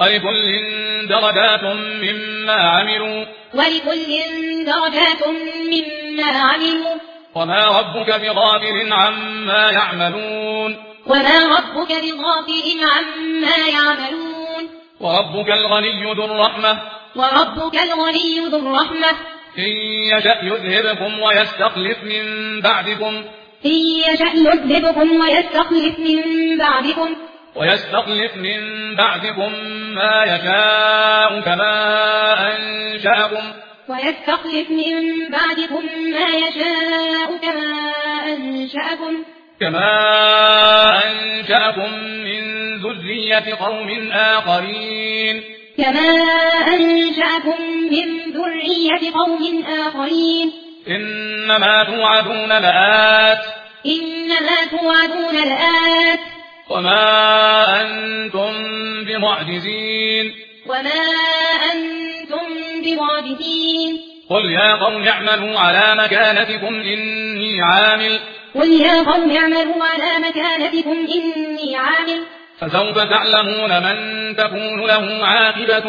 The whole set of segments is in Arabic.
ولكل درجات مما عملوا وما ربك بغافل عما يعملون وربك الغني ذو الرحمة إن يشأ يذهبكم ويستخلف من بعدكم ما يشاء كما أنشأكم من ذرية قوم آخرين إنما توعدون لآت وما أنتم بمعجزين قل يا قوم اعملوا على مكانتكم إني عامل فسوف تعلمون من تكون له عاقبة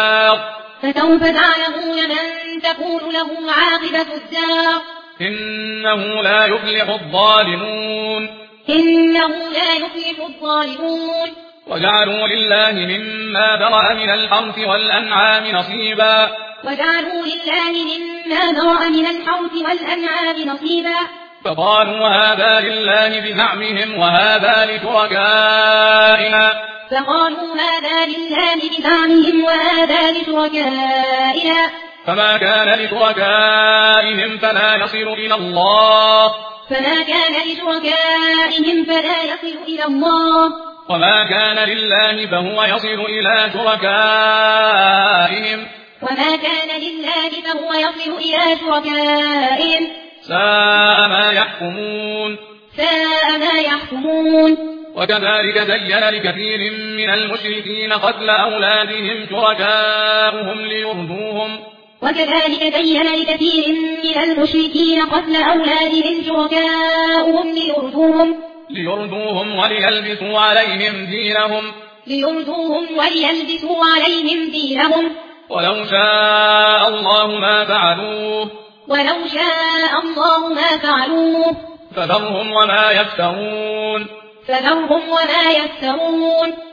الدار إنه لا يفلح الظالمون وجعلوا لله مما ذرأ من الحرث والأنعام نصيبا فقالوا هذا لله بزعمهم وهذا لشركائنا فما كان لشركائهم فلا يصل إلى الله وما كان لله فهو يصل إلى شركائهم ساء ما يحكمون وكذلك زين لكثير من المشركين قتل أولادهم شركاؤهم ليردوهم وليلبسوا عليهم دينهم ولو شاء الله ما فعلوه فذرهم وما يفترون